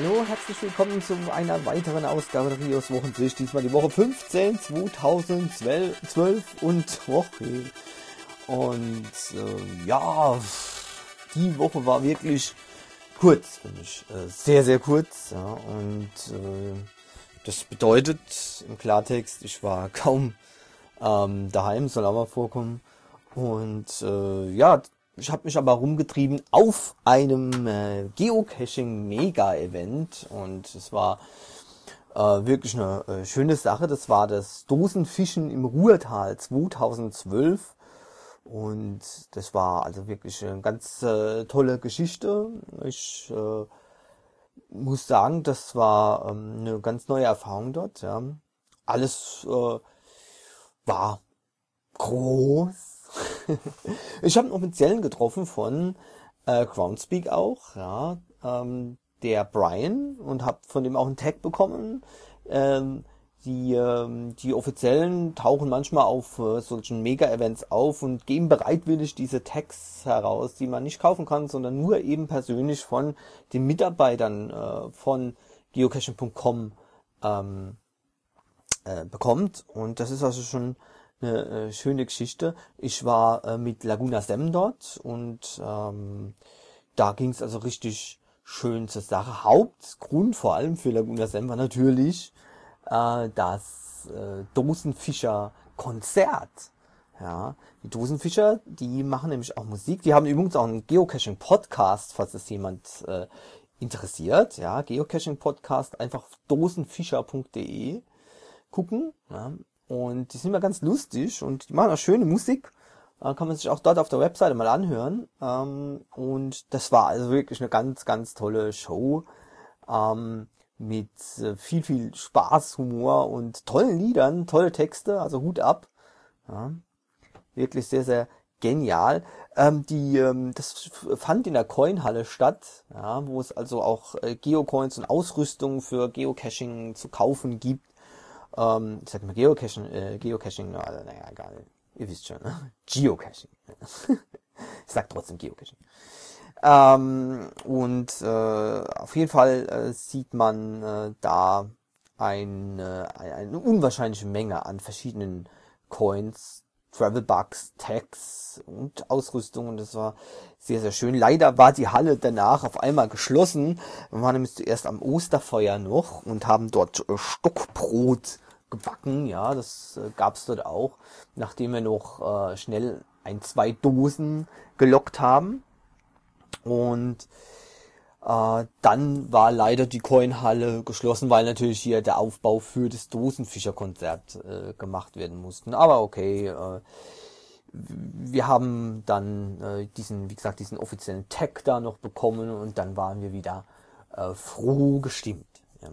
Hallo, herzlich willkommen zu einer weiteren Ausgabe der Rios Wochensicht. Diesmal die Woche 15, 2012 und ja, die Woche war wirklich kurz für mich, sehr, sehr kurz. Ja, und das bedeutet im Klartext, ich war kaum daheim, soll auch mal vorkommen. Und ja, ich habe mich aber rumgetrieben auf einem Geocaching-Mega-Event und es war wirklich eine schöne Sache. Das war das Dosenfischen im Ruhrtal 2012 und das war also wirklich eine ganz tolle Geschichte. Ich muss sagen, das war eine ganz neue Erfahrung dort. Ja. Alles war groß. Ich habe einen Offiziellen getroffen von Groundspeak auch, ja, der Brian, und habe von dem auch einen Tag bekommen. Die Offiziellen tauchen manchmal auf solchen Mega-Events auf und geben bereitwillig diese Tags heraus, die man nicht kaufen kann, sondern nur eben persönlich von den Mitarbeitern von geocaching.com bekommt. Und das ist also schon eine schöne Geschichte. Ich war mit Laguna Semm dort und da ging es also richtig schön zur Sache. Hauptgrund vor allem für Laguna Semm war natürlich das Dosenfischer-Konzert. Ja, die Dosenfischer, die machen nämlich auch Musik. Die haben übrigens auch einen Geocaching-Podcast, falls es jemand interessiert. Ja, Geocaching-Podcast, einfach auf dosenfischer.de gucken. Ja. Und die sind immer ganz lustig und die machen auch schöne Musik. Kann man sich auch dort auf der Webseite mal anhören. Und das war also wirklich eine ganz, ganz tolle Show. Mit viel Spaß, Humor und tollen Liedern, tolle Texte, also Hut ab. Ja, wirklich sehr, sehr genial. Das fand in der Coinhalle statt, ja, wo es also auch Geocoins und Ausrüstung für Geocaching zu kaufen gibt. Ich sag mal Geocaching, naja, egal. Ihr wisst schon, ne? Geocaching. Ich sag trotzdem Geocaching. Auf jeden Fall sieht man da eine unwahrscheinliche Menge an verschiedenen Coins, Travelbugs, Tags und Ausrüstung, und das war sehr, sehr schön. Leider war die Halle danach auf einmal geschlossen. Wir waren nämlich zuerst am Osterfeuer noch und haben dort Stockbrot gebacken, ja, das gab's dort auch, nachdem wir noch schnell 2 Dosen gelockt haben. Und dann war leider die Coinhalle geschlossen, weil natürlich hier der Aufbau für das Dosenfischerkonzert gemacht werden musste. Aber okay, wir haben dann diesen offiziellen Tag da noch bekommen und dann waren wir wieder froh gestimmt. Ja.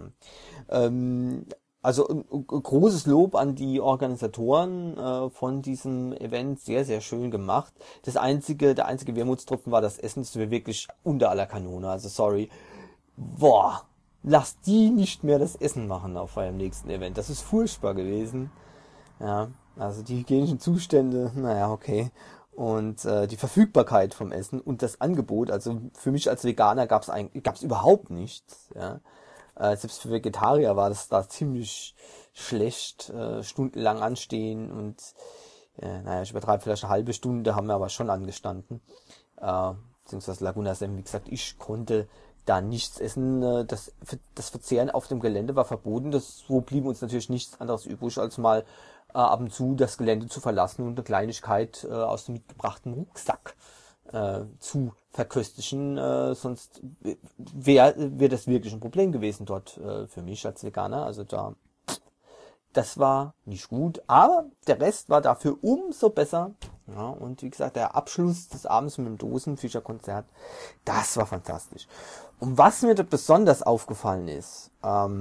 Also großes Lob an die Organisatoren von diesem Event, sehr, sehr schön gemacht. Der einzige Wermutstropfen war das Essen, das war wirklich unter aller Kanone, also sorry. Boah, lass die nicht mehr das Essen machen auf eurem nächsten Event, das ist furchtbar gewesen. Ja, also die hygienischen Zustände, naja, okay. Und die Verfügbarkeit vom Essen und das Angebot, also für mich als Veganer gab's überhaupt nichts, ja. Selbst für Vegetarier war das da ziemlich schlecht, stundenlang anstehen und naja, ich übertreibe vielleicht eine halbe Stunde, haben wir aber schon angestanden. Beziehungsweise Laguna Semm, wie gesagt, ich konnte da nichts essen. Das Verzehren auf dem Gelände war verboten. So blieb uns natürlich nichts anderes übrig, als mal ab und zu das Gelände zu verlassen und eine Kleinigkeit aus dem mitgebrachten Rucksack zu verköstigen, sonst wäre das wirklich ein Problem gewesen dort für mich als Veganer. Also das war nicht gut, aber der Rest war dafür umso besser. Ja, und wie gesagt, der Abschluss des Abends mit dem Dosenfischerkonzert, das war fantastisch. Und was mir da besonders aufgefallen ist,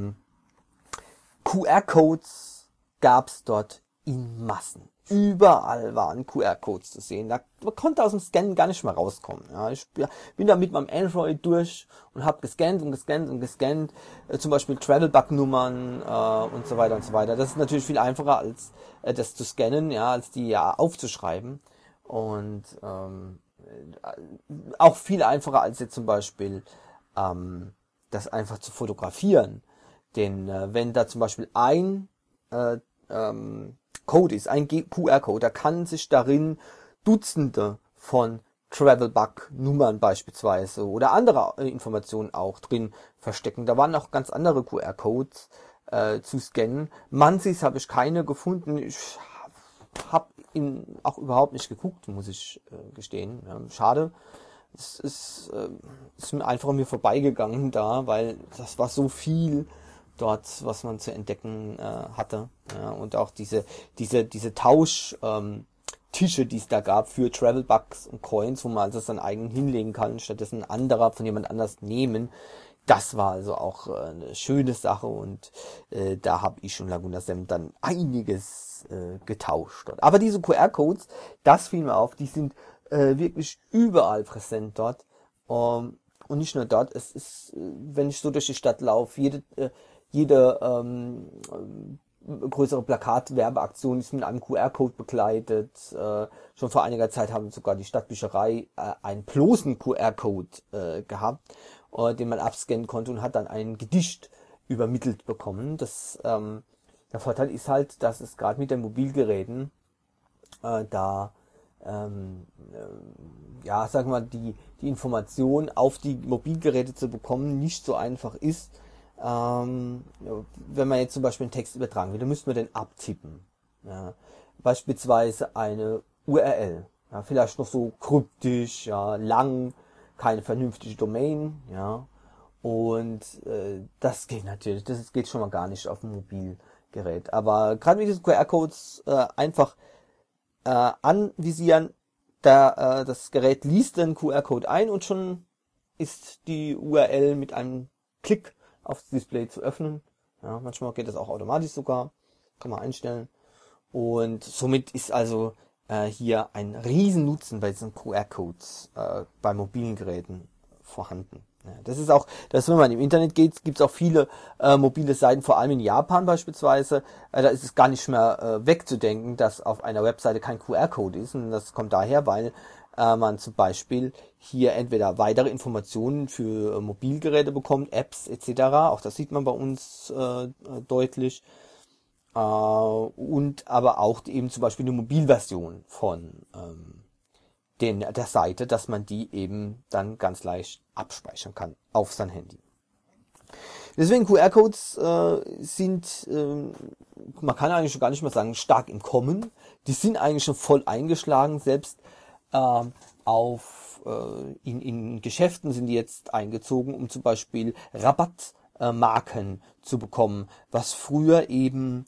QR-Codes gab's dort in Massen. Überall waren QR-Codes zu sehen. Man konnte aus dem Scannen gar nicht mehr rauskommen. Ja, ich bin da mit meinem Android durch und habe gescannt. Zum Beispiel Travelbug-Nummern und so weiter und so weiter. Das ist natürlich viel einfacher als das zu scannen, ja, als die ja aufzuschreiben. Und auch viel einfacher als jetzt zum Beispiel das einfach zu fotografieren. Denn wenn da zum Beispiel ein Code ist, ein QR-Code, da kann sich darin Dutzende von Travel-Bug-Nummern beispielsweise oder andere Informationen auch drin verstecken. Da waren auch ganz andere QR-Codes zu scannen. Mansis habe ich keine gefunden. Ich habe auch überhaupt nicht geguckt, muss ich gestehen. Ja, schade. Es ist einfach an mir vorbeigegangen da, weil das war so viel dort, was man zu entdecken hatte. Ja, und auch diese Tausch Tische, die es da gab für Travel Bugs und Coins, wo man also seinen eigenen hinlegen kann, stattdessen ein anderer von jemand anders nehmen. Das war also auch eine schöne Sache und da habe ich und Laguna Seven dann einiges getauscht dort. Aber diese QR-Codes, das fiel mir auf, die sind wirklich überall präsent dort. Und nicht nur dort, es ist, wenn ich so durch die Stadt laufe, jede größere Plakatwerbeaktion ist mit einem QR-Code begleitet. Schon vor einiger Zeit haben sogar die Stadtbücherei einen bloßen QR-Code gehabt, den man abscannen konnte und hat dann ein Gedicht übermittelt bekommen. Der Vorteil ist halt, dass es gerade mit den Mobilgeräten ja, sagen wir mal, die Information auf die Mobilgeräte zu bekommen nicht so einfach ist. Wenn man jetzt zum Beispiel einen Text übertragen will, dann müsste man den abtippen. Ja. Beispielsweise eine URL, ja, vielleicht noch so kryptisch, ja, lang, keine vernünftige Domain, ja. Und das geht natürlich, das geht schon mal gar nicht auf dem Mobilgerät. Aber gerade mit diesen QR-Codes einfach anvisieren, das Gerät liest den QR-Code ein und schon ist die URL mit einem Klick aufs Display zu öffnen. Ja, manchmal geht das auch automatisch sogar, kann man einstellen. Und somit ist also hier ein riesen Nutzen bei diesen QR-Codes bei mobilen Geräten vorhanden. Ja, das ist auch, wenn man im Internet geht, gibt es auch viele mobile Seiten, vor allem in Japan beispielsweise. Da ist es gar nicht mehr wegzudenken, dass auf einer Webseite kein QR-Code ist. Und das kommt daher, weil man zum Beispiel hier entweder weitere Informationen für Mobilgeräte bekommt, Apps etc. Auch das sieht man bei uns deutlich. Und aber auch eben zum Beispiel eine Mobilversion von der Seite, dass man die eben dann ganz leicht abspeichern kann auf sein Handy. Deswegen QR-Codes sind, man kann eigentlich schon gar nicht mehr sagen, stark im Kommen. Die sind eigentlich schon voll eingeschlagen, selbst in Geschäften sind die jetzt eingezogen, um zum Beispiel Rabattmarken zu bekommen, was früher eben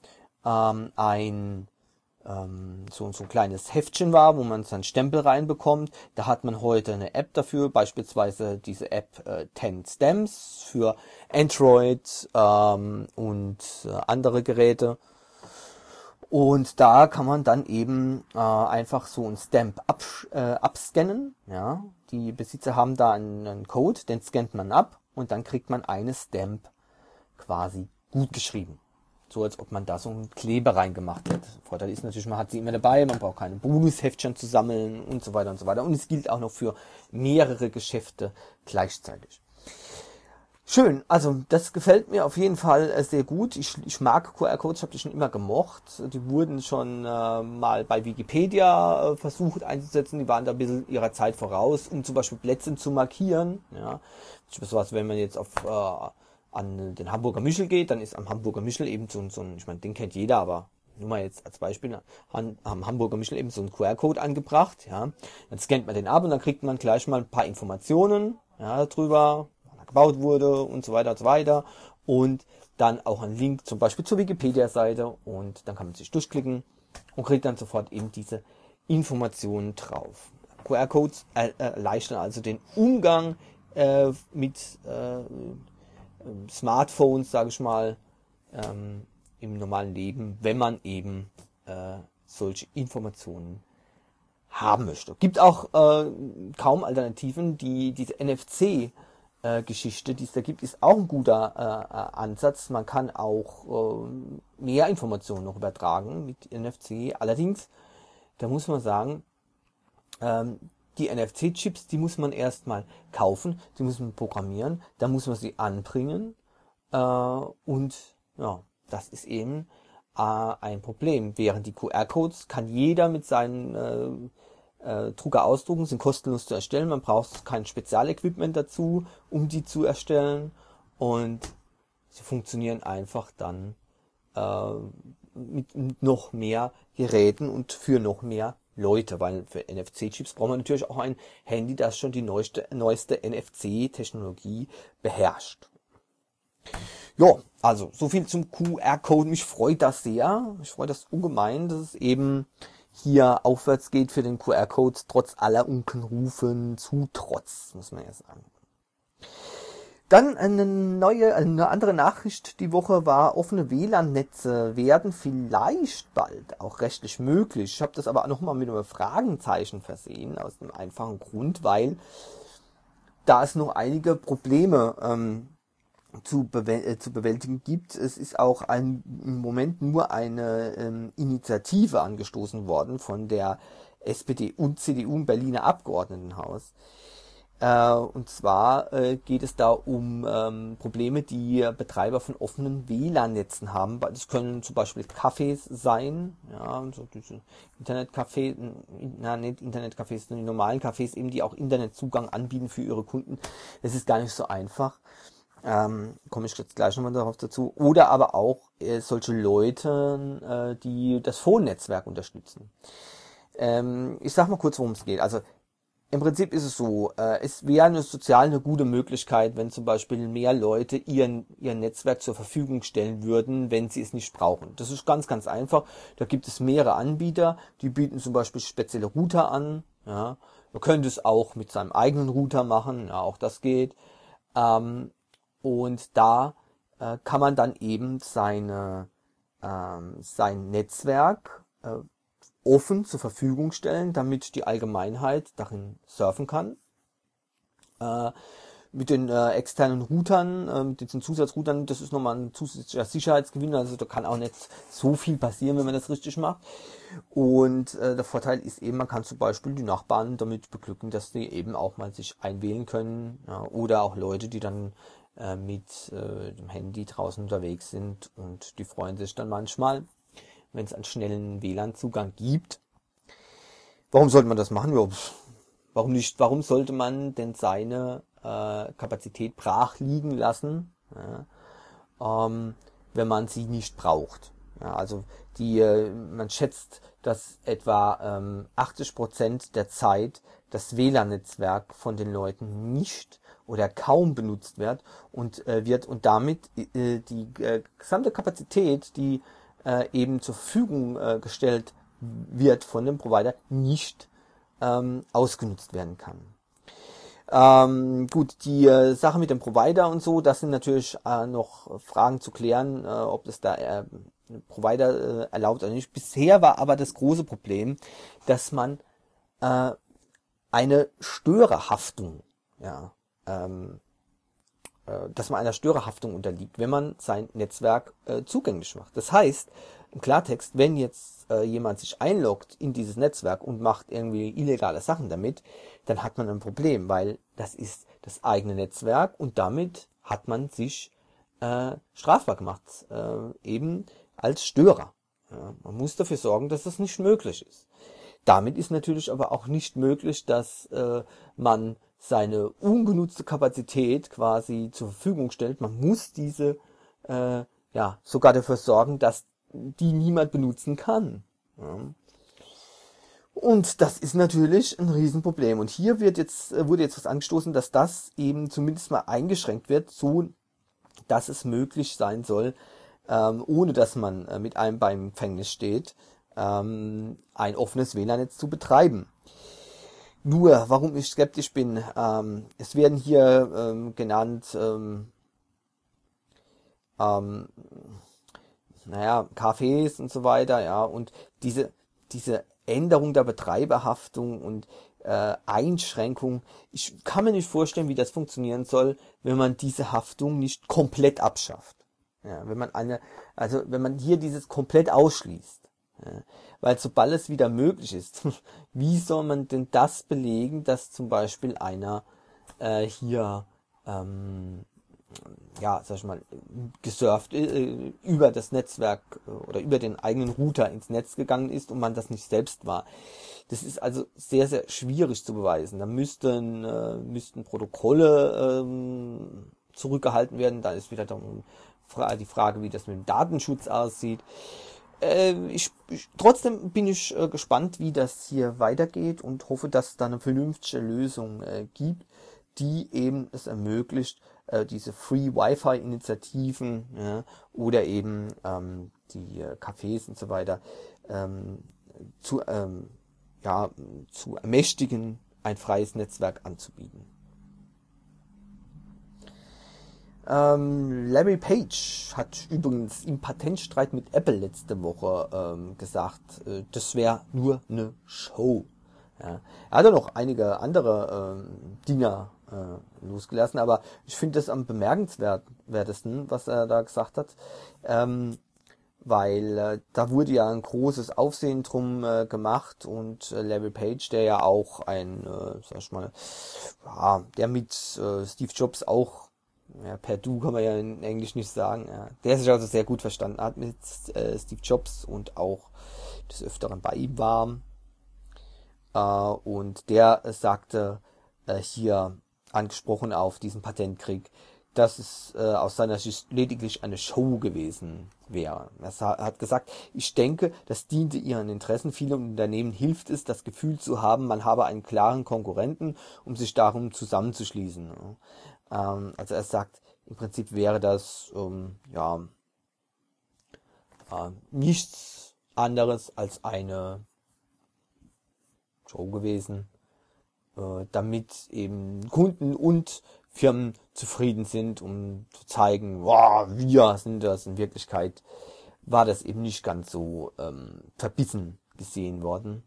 so ein kleines Heftchen war, wo man seinen Stempel reinbekommt. Da hat man heute eine App dafür, beispielsweise diese App 10 Stamps für Android und andere Geräte. Und da kann man dann eben einfach so ein Stamp abscannen. Ja? Die Besitzer haben da einen Code, den scannt man ab und dann kriegt man eine Stamp quasi gut geschrieben. So als ob man da so einen Kleber reingemacht hätte. Vorteil ist natürlich, man hat sie immer dabei, man braucht keine Bonusheftchen zu sammeln und so weiter und so weiter. Und es gilt auch noch für mehrere Geschäfte gleichzeitig. Schön, also das gefällt mir auf jeden Fall sehr gut. Ich mag QR-Codes, ich habe die schon immer gemocht. Die wurden schon mal bei Wikipedia versucht einzusetzen. Die waren da ein bisschen ihrer Zeit voraus, um zum Beispiel Plätze zu markieren. Ja, was, wenn man jetzt an den Hamburger Michel geht, dann ist am Hamburger Michel eben so ein, ich meine, den kennt jeder, aber nur mal jetzt als Beispiel, am Hamburger Michel eben so ein QR-Code angebracht, ja. Dann scannt man den ab und dann kriegt man gleich mal ein paar Informationen, ja, darüber, wann er gebaut wurde und so weiter und so weiter. Und dann auch einen Link zum Beispiel zur Wikipedia-Seite und dann kann man sich durchklicken und kriegt dann sofort eben diese Informationen drauf. QR-Codes erleichtern also den Umgang mit Smartphones, sage ich mal, im normalen Leben, wenn man eben solche Informationen haben möchte. Gibt auch kaum Alternativen. Diese NFC-Geschichte, die es da gibt, ist auch ein guter Ansatz. Man kann auch mehr Informationen noch übertragen mit NFC. Allerdings, da muss man sagen, die NFC-Chips, die muss man erstmal kaufen, die muss man programmieren, dann muss man sie anbringen und ja, das ist eben ein Problem. Während die QR-Codes kann jeder mit seinen Drucker ausdrucken, sind kostenlos zu erstellen, man braucht kein Spezialequipment dazu, um die zu erstellen und sie funktionieren einfach dann mit noch mehr Geräten und für noch mehr Leute, weil für NFC-Chips braucht man natürlich auch ein Handy, das schon die neueste NFC-Technologie beherrscht. Ja, also so viel zum QR-Code. Mich freut das sehr. Mich freut das ungemein, dass es eben hier aufwärts geht für den QR-Code, trotz aller Unkenrufen, zu Trotz, muss man ja sagen. Dann eine andere Nachricht die Woche war, offene WLAN-Netze werden vielleicht bald auch rechtlich möglich. Ich habe das aber nochmal mit einem Fragenzeichen versehen, aus einem einfachen Grund, weil da es noch einige Probleme zu bewältigen gibt. Es ist auch im Moment nur eine Initiative angestoßen worden von der SPD und CDU im Berliner Abgeordnetenhaus. Und zwar geht es da um Probleme, die Betreiber von offenen WLAN-Netzen haben. Das können zum Beispiel Cafés sein, ja, so diese Internetcafés, nicht Internetcafés, sondern die normalen Cafés eben, die auch Internetzugang anbieten für ihre Kunden. Das ist gar nicht so einfach. Komme ich jetzt gleich nochmal darauf dazu. Oder aber auch solche Leute, die das Phone-Netzwerk unterstützen. Ich sag mal kurz, worum es geht. Also im Prinzip ist es so, es wäre sozial eine gute Möglichkeit, wenn zum Beispiel mehr Leute ihr Netzwerk zur Verfügung stellen würden, wenn sie es nicht brauchen. Das ist ganz, ganz einfach. Da gibt es mehrere Anbieter, die bieten zum Beispiel spezielle Router an. Ja. Man könnte es auch mit seinem eigenen Router machen, ja, auch das geht. Und da kann man dann eben sein Netzwerk offen zur Verfügung stellen, damit die Allgemeinheit darin surfen kann. Mit den externen Routern, mit diesen Zusatzroutern, das ist nochmal ein zusätzlicher Sicherheitsgewinn, also da kann auch nicht so viel passieren, wenn man das richtig macht. Und der Vorteil ist eben, man kann zum Beispiel die Nachbarn damit beglücken, dass sie eben auch mal sich einwählen können, ja, oder auch Leute, die dann mit dem Handy draußen unterwegs sind und die freuen sich dann manchmal, wenn es einen schnellen WLAN-Zugang gibt. Warum sollte man das machen? Ja, warum nicht? Warum sollte man denn seine Kapazität brach liegen lassen, ja, wenn man sie nicht braucht? Ja, also man schätzt, dass etwa 80% der Zeit das WLAN-Netzwerk von den Leuten nicht oder kaum benutzt wird und damit die gesamte Kapazität, die eben zur Verfügung gestellt wird von dem Provider, nicht ausgenutzt werden kann. Gut, die Sache mit dem Provider und so, das sind natürlich noch Fragen zu klären, ob das da Provider erlaubt oder nicht. Bisher war aber das große Problem, dass man eine Störerhaftung, ja, dass man einer Störerhaftung unterliegt, wenn man sein Netzwerk zugänglich macht. Das heißt, im Klartext, wenn jetzt jemand sich einloggt in dieses Netzwerk und macht irgendwie illegale Sachen damit, dann hat man ein Problem, weil das ist das eigene Netzwerk und damit hat man sich strafbar gemacht, eben als Störer. Ja, man muss dafür sorgen, dass das nicht möglich ist. Damit ist natürlich aber auch nicht möglich, dass man seine ungenutzte Kapazität quasi zur Verfügung stellt. Man muss diese sogar dafür sorgen, dass die niemand benutzen kann. Ja. Und das ist natürlich ein Riesenproblem. Und hier wurde jetzt was angestoßen, dass das eben zumindest mal eingeschränkt wird, so dass es möglich sein soll, ohne dass man mit einem Bein im Gefängnis steht, ein offenes WLAN-Netz zu betreiben. Nur, warum ich skeptisch bin, es werden hier genannt, Cafés und so weiter, ja, und diese Änderung der Betreiberhaftung und Einschränkung, ich kann mir nicht vorstellen, wie das funktionieren soll, wenn man diese Haftung nicht komplett abschafft. Ja, wenn man hier dieses komplett ausschließt. Ja. Weil sobald es wieder möglich ist, wie soll man denn das belegen, dass zum Beispiel einer hier ja, sag ich mal, gesurft, über das Netzwerk oder über den eigenen Router ins Netz gegangen ist und man das nicht selbst war. Das ist also sehr, sehr schwierig zu beweisen. Da müssten Protokolle zurückgehalten werden. Da ist wieder die Frage, wie das mit dem Datenschutz aussieht. Trotzdem bin ich gespannt, wie das hier weitergeht und hoffe, dass es da eine vernünftige Lösung gibt, die eben es ermöglicht, diese Free Wi-Fi-Initiativen, ja, oder eben die Cafés und so weiter zu, ja, zu ermächtigen, ein freies Netzwerk anzubieten. Larry Page hat übrigens im Patentstreit mit Apple letzte Woche gesagt, das wäre nur eine Show. Ja. Er hat ja noch einige andere Dinger losgelassen, aber ich finde das am bemerkenswertesten, was er da gesagt hat, weil da wurde ja ein großes Aufsehen drum gemacht und Larry Page, der ja auch sag ich mal, ja, der mit Steve Jobs auch, ja, per Du kann man ja in Englisch nicht sagen, ja, der sich also sehr gut verstanden hat mit Steve Jobs und auch des Öfteren bei ihm war. Und der sagte hier, angesprochen auf diesen Patentkrieg, dass es aus seiner Sicht lediglich eine Show gewesen wäre. Er hat gesagt, ich denke, das diente ihren Interessen. Vielen Unternehmen hilft es, das Gefühl zu haben, man habe einen klaren Konkurrenten, um sich darum zusammenzuschließen. Also er sagt, im Prinzip wäre das ja nichts anderes als eine Show gewesen, damit eben Kunden und Firmen zufrieden sind, um zu zeigen, wow, wir sind das. In Wirklichkeit war das eben nicht ganz so verbissen gesehen worden.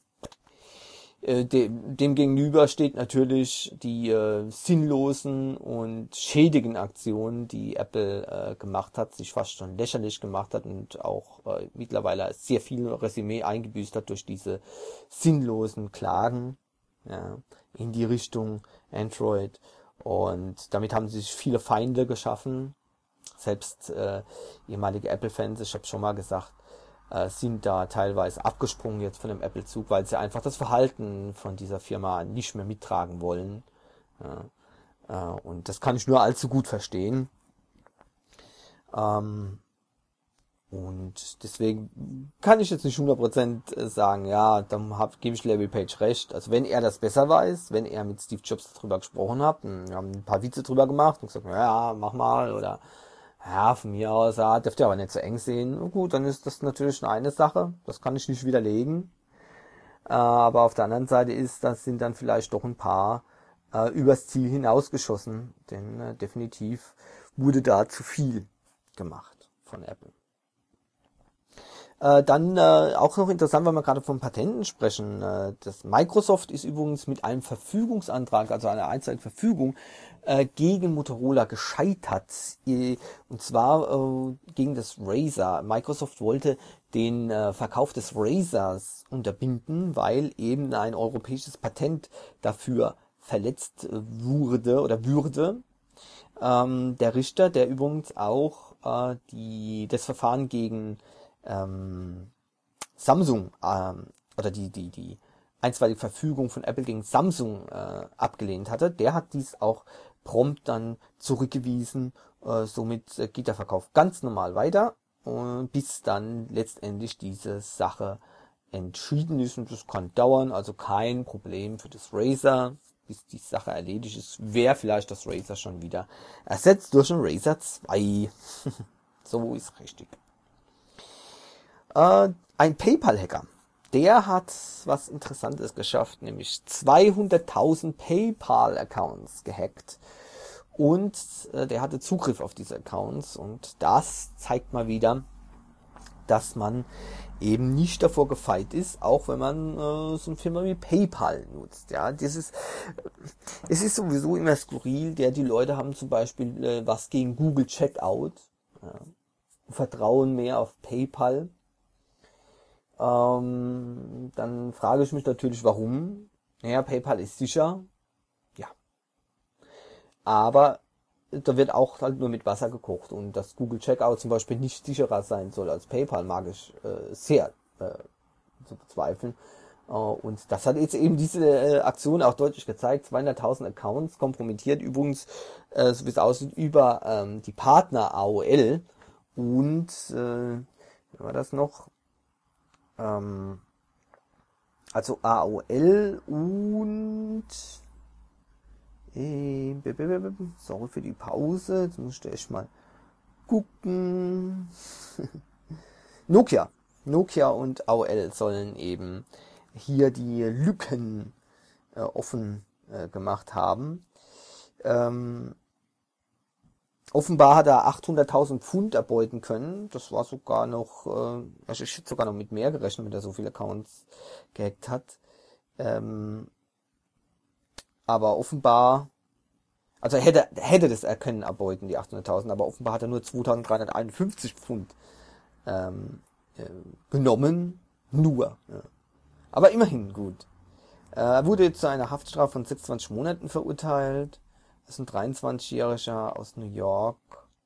Dem gegenüber steht natürlich die sinnlosen und schädigen Aktionen, die Apple gemacht hat, sich fast schon lächerlich gemacht hat und auch mittlerweile sehr viel Resümee eingebüßt hat durch diese sinnlosen Klagen, ja, in die Richtung Android. Und damit haben sich viele Feinde geschaffen. Selbst ehemalige Apple-Fans, ich habe schon mal gesagt, sind da teilweise abgesprungen jetzt von dem Apple-Zug, weil sie einfach das Verhalten von dieser Firma nicht mehr mittragen wollen. Ja, und das kann ich nur allzu gut verstehen. Und deswegen kann ich jetzt nicht 100% sagen, ja, dann gebe ich Larry Page recht. Also wenn er das besser weiß, wenn er mit Steve Jobs darüber gesprochen hat, wir haben ein paar Witze drüber gemacht und gesagt, ja, mach mal, oder ja, von mir aus, ja, dürft ihr aber nicht so eng sehen. Gut, dann ist das natürlich eine Sache, das kann ich nicht widerlegen. Aber auf der anderen Seite sind dann vielleicht doch ein paar übers Ziel hinausgeschossen, denn definitiv wurde da zu viel gemacht von Apple. Dann auch noch interessant, weil wir gerade von Patenten sprechen. Das Microsoft ist übrigens mit einem Verfügungsantrag, also einer einstweiligen Verfügung, gegen Motorola gescheitert. Und zwar gegen das Razer. Microsoft wollte den Verkauf des Razers unterbinden, weil eben ein europäisches Patent dafür verletzt wurde oder würde. Der Richter, der übrigens auch das Verfahren gegen Samsung oder die einstweilige Verfügung von Apple gegen Samsung abgelehnt hatte, der hat dies auch prompt dann zurückgewiesen. Somit geht der Verkauf ganz normal weiter, bis dann letztendlich diese Sache entschieden ist, und das kann dauern, also kein Problem für das Razer, bis die Sache erledigt ist, wäre vielleicht das Razer schon wieder ersetzt durch ein Razer 2. So ist richtig. Ein PayPal-Hacker, der hat was Interessantes geschafft, nämlich 200.000 PayPal-Accounts gehackt und der hatte Zugriff auf diese Accounts, und das zeigt mal wieder, dass man eben nicht davor gefeit ist, auch wenn man so eine Firma wie PayPal nutzt. Ja, es ist sowieso immer skurril, die Leute haben zum Beispiel was gegen Google Checkout, ja, vertrauen mehr auf PayPal. Dann frage ich mich natürlich, warum. Naja, PayPal ist sicher, ja. Aber da wird auch halt nur mit Wasser gekocht und dass Google Checkout zum Beispiel nicht sicherer sein soll als PayPal, mag ich sehr zu bezweifeln. Und das hat jetzt eben diese Aktion auch deutlich gezeigt. 200.000 Accounts kompromittiert, übrigens, so wie es aussieht, über die Partner AOL und wie war das noch? Also AOL und sorry für die Pause, jetzt muss ich echt mal gucken. Nokia. Nokia und AOL sollen eben hier die Lücken offen gemacht haben. Offenbar hat er 800.000 Pfund erbeuten können. Das war sogar noch, ich hätte sogar noch mit mehr gerechnet, wenn er so viele Accounts gehackt hat. Aber offenbar, also er hätte das erkennen erbeuten, die 800.000, aber offenbar hat er nur 2.351 Pfund genommen. Nur. Ja. Aber immerhin gut. Er wurde jetzt zu einer Haftstrafe von 26 Monaten verurteilt. Das ist ein 23-Jähriger aus New York.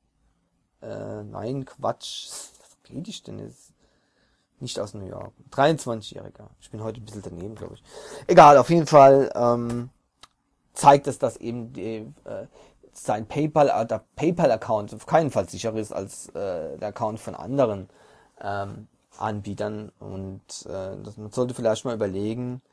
Nein, Quatsch. Was rede ich denn jetzt? Nicht aus New York. 23-Jähriger. Ich bin heute ein bisschen daneben, glaube ich. Egal, auf jeden Fall zeigt es, dass eben sein PayPal-Account auf keinen Fall sicherer ist als der Account von anderen Anbietern. Und man sollte vielleicht mal überlegen,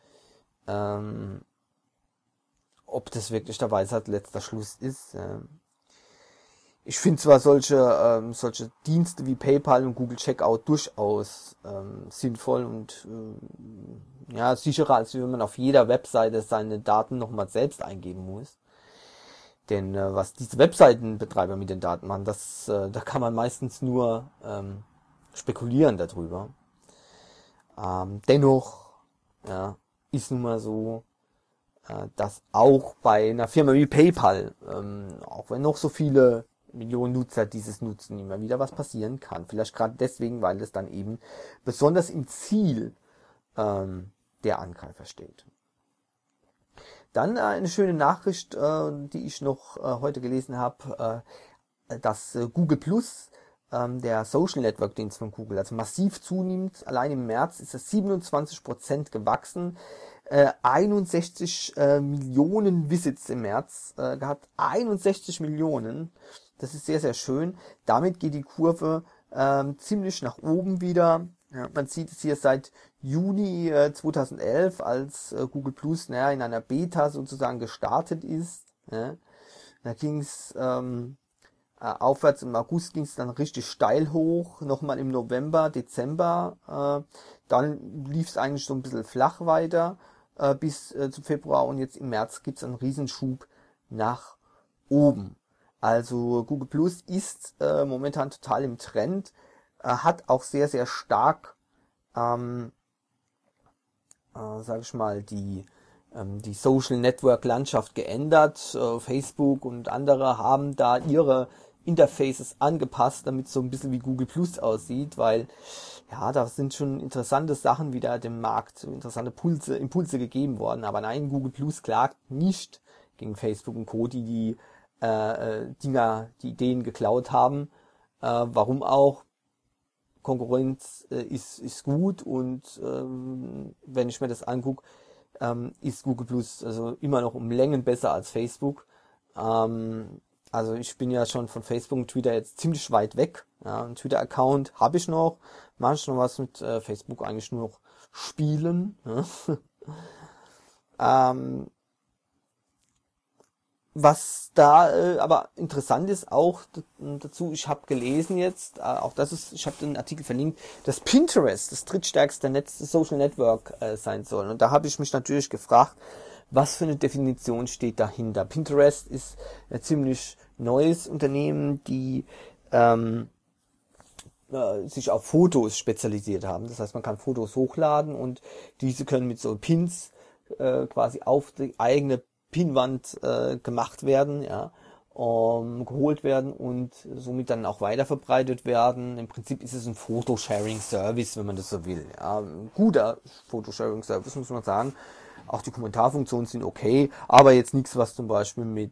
ob das wirklich der Weisheit letzter Schluss ist. Ich finde zwar solche Dienste wie PayPal und Google Checkout durchaus sinnvoll und ja, sicherer, als wenn man auf jeder Webseite seine Daten nochmal selbst eingeben muss. Denn was diese Webseitenbetreiber mit den Daten machen, da kann man meistens nur spekulieren darüber. Dennoch ja, ist nun mal so, dass auch bei einer Firma wie PayPal, auch wenn noch so viele Millionen Nutzer dieses nutzen, immer wieder was passieren kann. Vielleicht gerade deswegen, weil es dann eben besonders im Ziel der Angreifer steht. Dann eine schöne Nachricht, die ich noch heute gelesen habe, dass Google Plus, der Social Network Dienst von Google, also massiv zunimmt. Allein im März ist es 27% gewachsen. 61 Millionen Visits im März gehabt. 61 Millionen. Das ist sehr, sehr schön. Damit geht die Kurve ziemlich nach oben wieder. Ja, man sieht es hier seit Juni 2011, als Google Plus in einer Beta sozusagen gestartet ist. Ja. Da ging es aufwärts, im August ging es dann richtig steil hoch, nochmal im November, Dezember. Dann lief es eigentlich so ein bisschen flach weiter bis zu Februar und jetzt im März gibt es einen Riesenschub nach oben. Also Google Plus ist momentan total im Trend, hat auch sehr, sehr stark, sage ich mal, die Social Network Landschaft geändert. Facebook und andere haben da ihre Interfaces angepasst, damit es so ein bisschen wie Google Plus aussieht, weil ja, da sind schon interessante Sachen wieder dem Markt, interessante Impulse gegeben worden. Aber nein, Google Plus klagt nicht gegen Facebook und Co., die Ideen geklaut haben. Warum auch? Konkurrenz ist gut und wenn ich mir das angucke, ist Google Plus also immer noch um Längen besser als Facebook. Also ich bin ja schon von Facebook und Twitter jetzt ziemlich weit weg. Ja, einen Twitter-Account habe ich noch. Mache ich noch was mit Facebook eigentlich nur noch spielen. Ja. Was da aber interessant ist auch dazu, ich habe gelesen jetzt, ich habe den Artikel verlinkt, dass Pinterest das drittstärkste Social Network sein soll. Und da habe ich mich natürlich gefragt, was für eine Definition steht dahinter. Pinterest ist ein ziemlich neues Unternehmen, die sich auf Fotos spezialisiert haben. Das heißt, man kann Fotos hochladen und diese können mit so Pins quasi auf die eigene Pinnwand gemacht werden, ja. geholt werden und somit dann auch weiterverbreitet werden. Im Prinzip ist es ein Photosharing-Service, wenn man das so will. Ja, ein guter Photosharing-Service, muss man sagen. Auch die Kommentarfunktionen sind okay, aber jetzt nichts, was zum Beispiel mit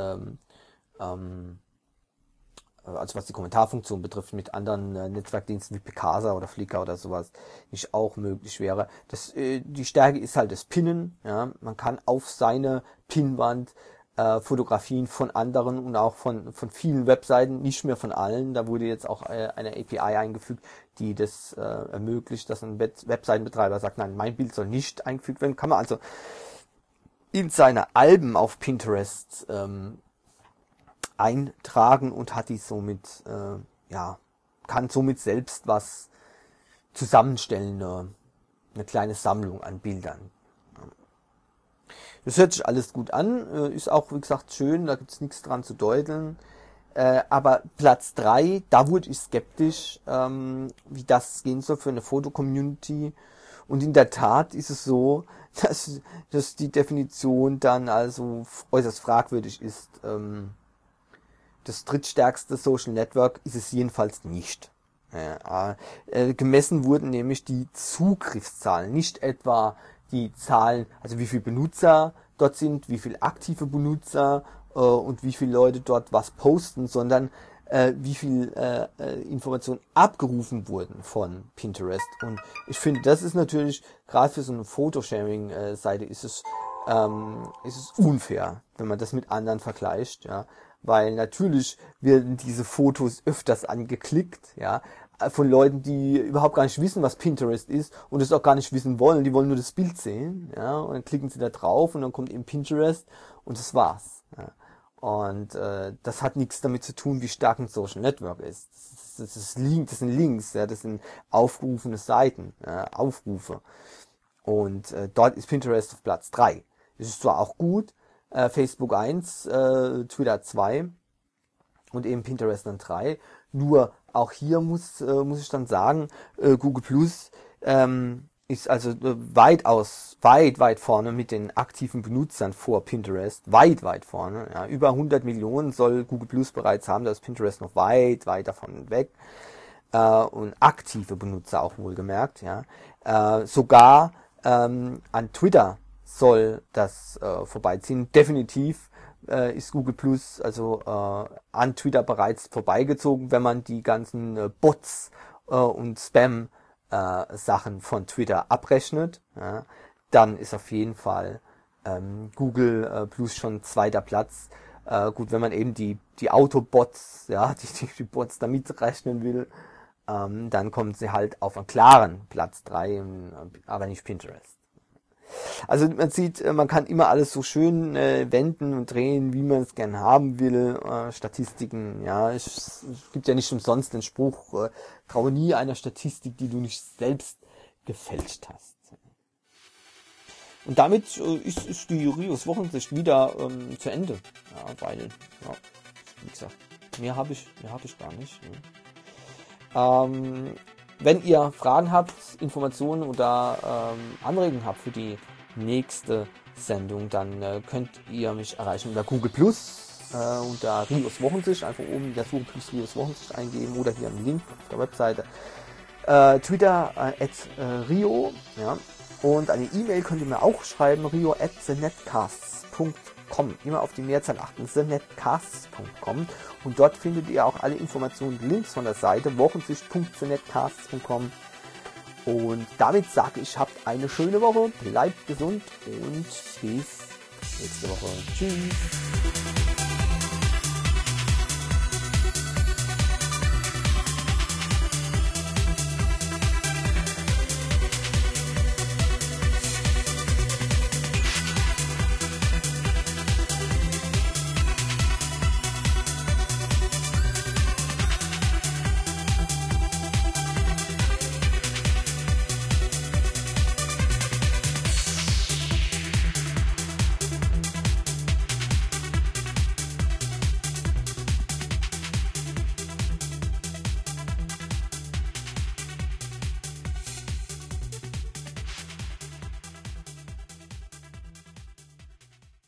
also was die Kommentarfunktion betrifft, mit anderen Netzwerkdiensten wie Picasa oder Flickr oder sowas nicht auch möglich wäre. Die Stärke ist halt das Pinnen. Ja? Man kann auf seine Pinnwand Fotografien von anderen und auch von vielen Webseiten, nicht mehr von allen. Da wurde jetzt auch eine API eingefügt, die das ermöglicht, dass ein Webseitenbetreiber sagt, nein, mein Bild soll nicht eingefügt werden. Kann man also in seine Alben auf Pinterest eintragen und hat die somit, kann somit selbst was zusammenstellen, eine kleine Sammlung an Bildern. Das hört sich alles gut an, ist auch, wie gesagt, schön, da gibt's nichts dran zu deuteln. Aber Platz 3, da wurde ich skeptisch, wie das gehen soll für eine Foto-Community. Und in der Tat ist es so, dass die Definition dann also äußerst fragwürdig ist. Das drittstärkste Social Network ist es jedenfalls nicht. Gemessen wurden nämlich die Zugriffszahlen, nicht etwa die Zahlen, also wie viele Benutzer dort sind, wie viele aktive Benutzer und wie viele Leute dort was posten, sondern wie viel Informationen abgerufen wurden von Pinterest. Und ich finde, das ist natürlich, gerade für so eine Photosharing-Seite ist es unfair, wenn man das mit anderen vergleicht, ja. Weil natürlich werden diese Fotos öfters angeklickt, ja, von Leuten, die überhaupt gar nicht wissen, was Pinterest ist und es auch gar nicht wissen wollen. Die wollen nur das Bild sehen, ja, und dann klicken sie da drauf und dann kommt eben Pinterest und das war's. Ja. Und das hat nichts damit zu tun, wie stark ein Social Network ist. Das sind Links, ja, das sind aufgerufene Seiten, ja, Aufrufe. Und dort ist Pinterest auf Platz 3. Das ist zwar auch gut, Facebook 1, Twitter 2 und eben Pinterest dann 3. Nur auch hier muss ich dann sagen, Google Plus ist also weit vorne mit den aktiven Benutzern vor Pinterest. Weit vorne. Ja. Über 100 Millionen soll Google Plus bereits haben, da ist Pinterest noch weit davon weg. Und aktive Benutzer auch wohlgemerkt. Ja. Sogar an Twitter soll das vorbeiziehen. Definitiv ist Google Plus also an Twitter bereits vorbeigezogen, wenn man die ganzen Bots und Spam Sachen von Twitter abrechnet. Ja, dann ist auf jeden Fall Google Plus schon zweiter Platz. Gut, wenn man eben die Autobots, ja, die Bots da mitrechnen will, dann kommen sie halt auf einen klaren Platz 3, aber nicht Pinterest. Also man sieht, man kann immer alles so schön wenden und drehen, wie man es gerne haben will. Statistiken, ja, es gibt ja nicht umsonst den Spruch, traue nie einer Statistik, die du nicht selbst gefälscht hast. Und damit ist die Rios Wochensicht wieder zu Ende. Ja, weil, ja, wie gesagt, mehr habe ich gar nicht. Ne? Wenn ihr Fragen habt, Informationen oder Anregungen habt für die nächste Sendung, dann könnt ihr mich erreichen über Google Plus unter Rios Wochensicht, einfach oben in der Suche plus Rios Wochensicht eingeben oder hier im Link auf der Webseite. Twitter @Rio, ja. Und eine E-Mail könnt ihr mir auch schreiben, rio@thenetcasts.com. Immer auf die Mehrzahl achten, thenetcasts.com. Und dort findet ihr auch alle Informationen, Links von der Seite, wochensicht.thenetcasts.com. Und damit sage ich, habt eine schöne Woche, bleibt gesund und bis nächste Woche. Tschüss.